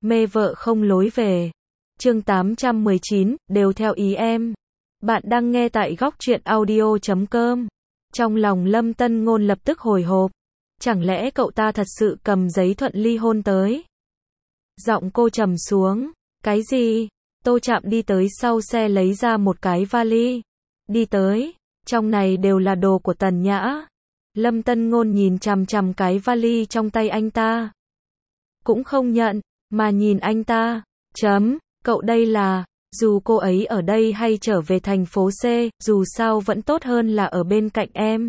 mê vợ không lối về. Chương 819, đều theo ý em. Bạn đang nghe tại góc truyện audio.com. Trong lòng Lâm Tân Ngôn lập tức hồi hộp. Chẳng lẽ cậu ta thật sự cầm giấy thuận ly hôn tới? Giọng cô trầm xuống. Cái gì? Tô Trạm đi tới sau xe lấy ra một cái vali. Đi tới. Trong này đều là đồ của Tần Nhã. Lâm Tân Ngôn nhìn chằm chằm cái vali trong tay anh ta. Cũng không nhận, mà nhìn anh ta. Cậu đây là, dù cô ấy ở đây hay trở về thành phố C, dù sao vẫn tốt hơn là ở bên cạnh em.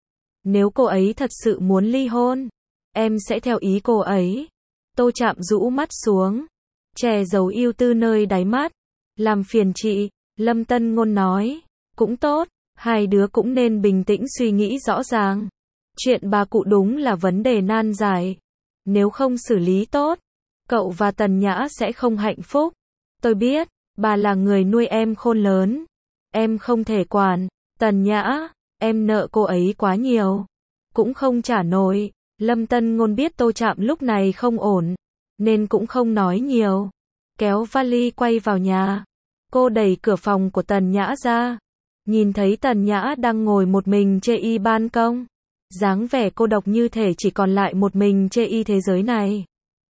Nếu cô ấy thật sự muốn ly hôn, em sẽ theo ý cô ấy. Tô Trạm rũ mắt xuống, che giấu ưu tư nơi đáy mắt. Làm phiền chị, Lâm Tân Ngôn nói. Cũng tốt, hai đứa cũng nên bình tĩnh suy nghĩ rõ ràng. Chuyện bà cụ đúng là vấn đề nan giải. Nếu không xử lý tốt, cậu và Tần Nhã sẽ không hạnh phúc. Tôi biết, bà là người nuôi em khôn lớn. Em không thể quản. Tần Nhã, em nợ cô ấy quá nhiều. Cũng không trả nổi. Lâm Tân Ngôn biết Tô Trạm lúc này không ổn, nên cũng không nói nhiều. Kéo vali quay vào nhà. Cô đẩy cửa phòng của Tần Nhã ra. Nhìn thấy Tần Nhã đang ngồi một mình trên ban công. Dáng vẻ cô độc như thể chỉ còn lại một mình trên thế giới này.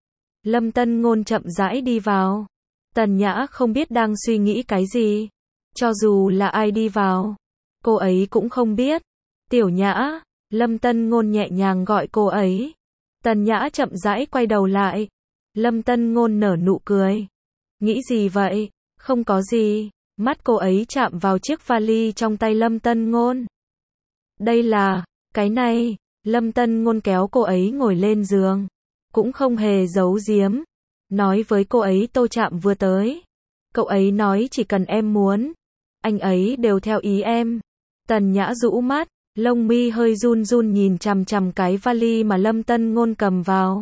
Lâm Tân Ngôn chậm rãi đi vào. Tần Nhã không biết đang suy nghĩ cái gì. Cho dù là ai đi vào, cô ấy cũng không biết. Tiểu Nhã, Lâm Tân Ngôn nhẹ nhàng gọi cô ấy. Tần Nhã chậm rãi quay đầu lại. Lâm Tân Ngôn nở nụ cười. Nghĩ gì vậy? Không có gì. Mắt cô ấy chạm vào chiếc vali trong tay Lâm Tân Ngôn. Đây là, cái này. Lâm Tân Ngôn kéo cô ấy ngồi lên giường. Cũng không hề giấu giếm. Nói với cô ấy Tô Trạm vừa tới. Cậu ấy nói chỉ cần em muốn, anh ấy đều theo ý em. Tần Nhã rũ mắt, lông mi hơi run run nhìn chằm chằm cái vali mà Lâm Tân Ngôn cầm vào.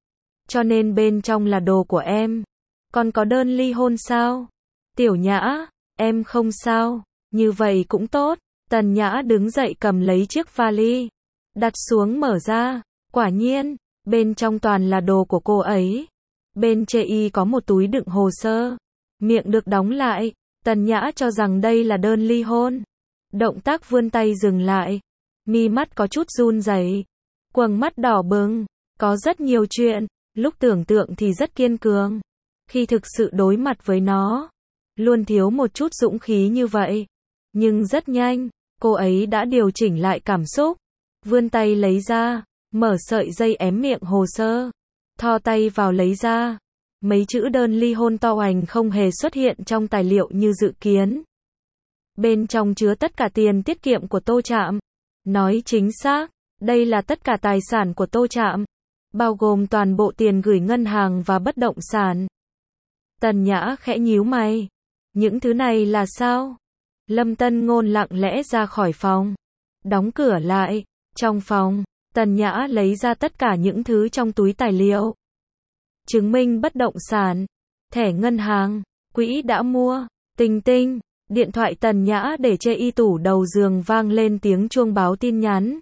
Cho nên bên trong là đồ của em. Còn có đơn ly hôn sao? Tiểu Nhã, em không sao. Như vậy cũng tốt. Tần Nhã đứng dậy cầm lấy chiếc vali. Đặt xuống mở ra. Quả nhiên, bên trong toàn là đồ của cô ấy. Bên trên có một túi đựng hồ sơ. Miệng được đóng lại. Tần Nhã cho rằng đây là đơn ly hôn. Động tác vươn tay dừng lại. Mi mắt có chút run rẩy. Quầng mắt đỏ bừng. Có rất nhiều chuyện. Lúc tưởng tượng thì rất kiên cường. Khi thực sự đối mặt với nó, luôn thiếu một chút dũng khí như vậy. Nhưng rất nhanh, cô ấy đã điều chỉnh lại cảm xúc. Vươn tay lấy ra. Mở sợi dây ém miệng hồ sơ. Thò tay vào lấy ra. Mấy chữ đơn ly hôn to hoành không hề xuất hiện trong tài liệu như dự kiến. Bên trong chứa tất cả tiền tiết kiệm của Tô Trạm. Nói chính xác, đây là tất cả tài sản của Tô Trạm. Bao gồm toàn bộ tiền gửi ngân hàng và bất động sản. Tần Nhã khẽ nhíu mày. Những thứ này là sao? Lâm Tân Ngôn lặng lẽ ra khỏi phòng. Đóng cửa lại. Trong phòng, Tần Nhã lấy ra tất cả những thứ trong túi tài liệu. Chứng minh bất động sản, thẻ ngân hàng, quỹ đã mua, tinh tinh. Điện thoại Tần Nhã để trên tủ đầu giường vang lên tiếng chuông báo tin nhắn.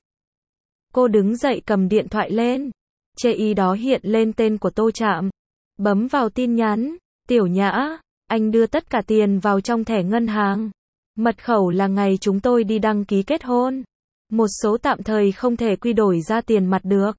Cô đứng dậy cầm điện thoại lên. Trên đó hiện lên tên của Tô Trạm. Bấm vào tin nhắn. Tiểu Nhã, anh đưa tất cả tiền vào trong thẻ ngân hàng. Mật khẩu là ngày chúng tôi đi đăng ký kết hôn. Một số tạm thời không thể quy đổi ra tiền mặt được.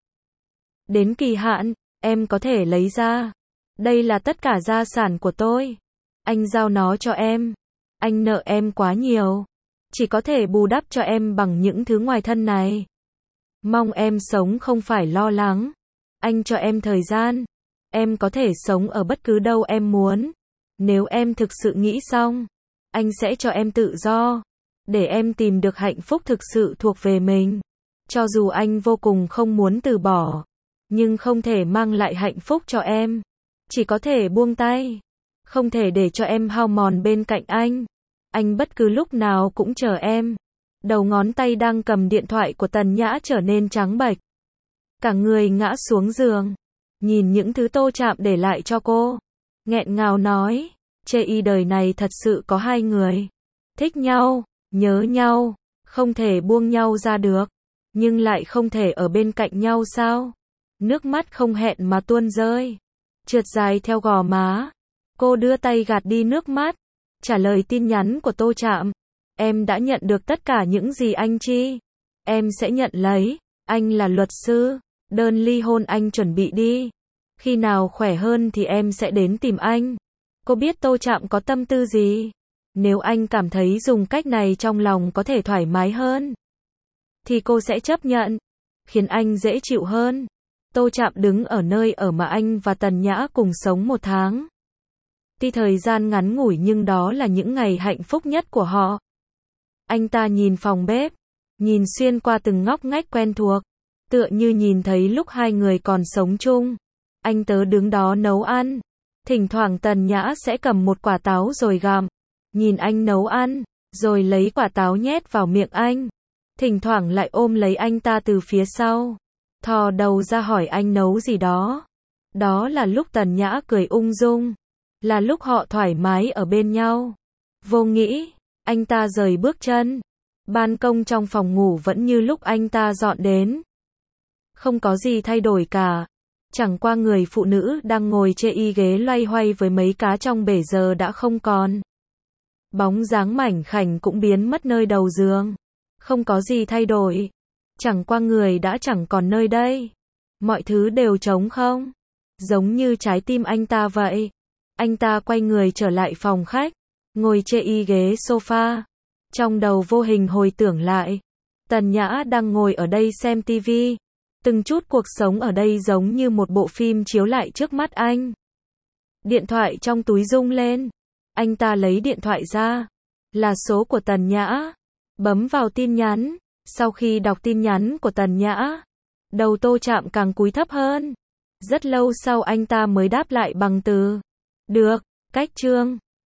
Đến kỳ hạn, em có thể lấy ra. Đây là tất cả gia sản của tôi. Anh giao nó cho em. Anh nợ em quá nhiều. Chỉ có thể bù đắp cho em bằng những thứ ngoài thân này. Mong em sống không phải lo lắng. Anh cho em thời gian. Em có thể sống ở bất cứ đâu em muốn. Nếu em thực sự nghĩ xong, anh sẽ cho em tự do. Để em tìm được hạnh phúc thực sự thuộc về mình. Cho dù anh vô cùng không muốn từ bỏ, nhưng không thể mang lại hạnh phúc cho em. Chỉ có thể buông tay. Không thể để cho em hao mòn bên cạnh anh. Anh bất cứ lúc nào cũng chờ em. Đầu ngón tay đang cầm điện thoại của Tần Nhã trở nên trắng bệch. Cả người ngã xuống giường. Nhìn những thứ Tô Trạm để lại cho cô. Nghẹn ngào nói. Chê đời này thật sự có hai người. Thích nhau, nhớ nhau, không thể buông nhau ra được. Nhưng lại không thể ở bên cạnh nhau sao? Nước mắt không hẹn mà tuôn rơi. trượt dài theo gò má. Cô đưa tay gạt đi nước mắt, trả lời tin nhắn của Tô Trạm. Em đã nhận được tất cả những gì anh chi. Em sẽ nhận lấy. Anh là luật sư. Đơn ly hôn anh chuẩn bị đi. Khi nào khỏe hơn thì em sẽ đến tìm anh. Cô biết Tô Trạm có tâm tư gì. Nếu anh cảm thấy dùng cách này trong lòng có thể thoải mái hơn, thì cô sẽ chấp nhận, khiến anh dễ chịu hơn. Tô Trạm đứng ở nơi ở mà anh và Tần Nhã cùng sống 1 tháng. Tuy thời gian ngắn ngủi nhưng đó là những ngày hạnh phúc nhất của họ. Anh ta nhìn phòng bếp, nhìn xuyên qua từng ngóc ngách quen thuộc, tựa như nhìn thấy lúc hai người còn sống chung. Anh tớ đứng đó nấu ăn. Thỉnh thoảng Tần Nhã sẽ cầm một quả táo rồi gặm. Nhìn anh nấu ăn, rồi lấy quả táo nhét vào miệng anh. Thỉnh thoảng lại ôm lấy anh ta từ phía sau, thò đầu ra hỏi anh nấu gì đó. Đó là lúc Tần Nhã cười ung dung, là lúc họ thoải mái ở bên nhau. Vô nghĩ, anh ta rời bước chân. Ban công trong phòng ngủ vẫn như lúc anh ta dọn đến. Không có gì thay đổi cả. Chẳng qua người phụ nữ đang ngồi trên y ghế loay hoay với mấy cá trong bể giờ đã không còn. Bóng dáng mảnh khảnh cũng biến mất nơi đầu giường. Không có gì thay đổi. Chẳng qua người đã chẳng còn nơi đây. Mọi thứ đều trống không. Giống như trái tim anh ta vậy. Anh ta quay người trở lại phòng khách, ngồi trên y ghế sofa. Trong đầu vô hình hồi tưởng lại. Tần Nhã đang ngồi ở đây xem tivi. Từng chút cuộc sống ở đây giống như một bộ phim chiếu lại trước mắt anh. Điện thoại trong túi rung lên. Anh ta lấy điện thoại ra. Là số của Tần Nhã. Bấm vào tin nhắn. Sau khi đọc tin nhắn của Tần Nhã, đầu Tô Trạm càng cúi thấp hơn. Rất lâu sau anh ta mới đáp lại bằng từ được, cách chương.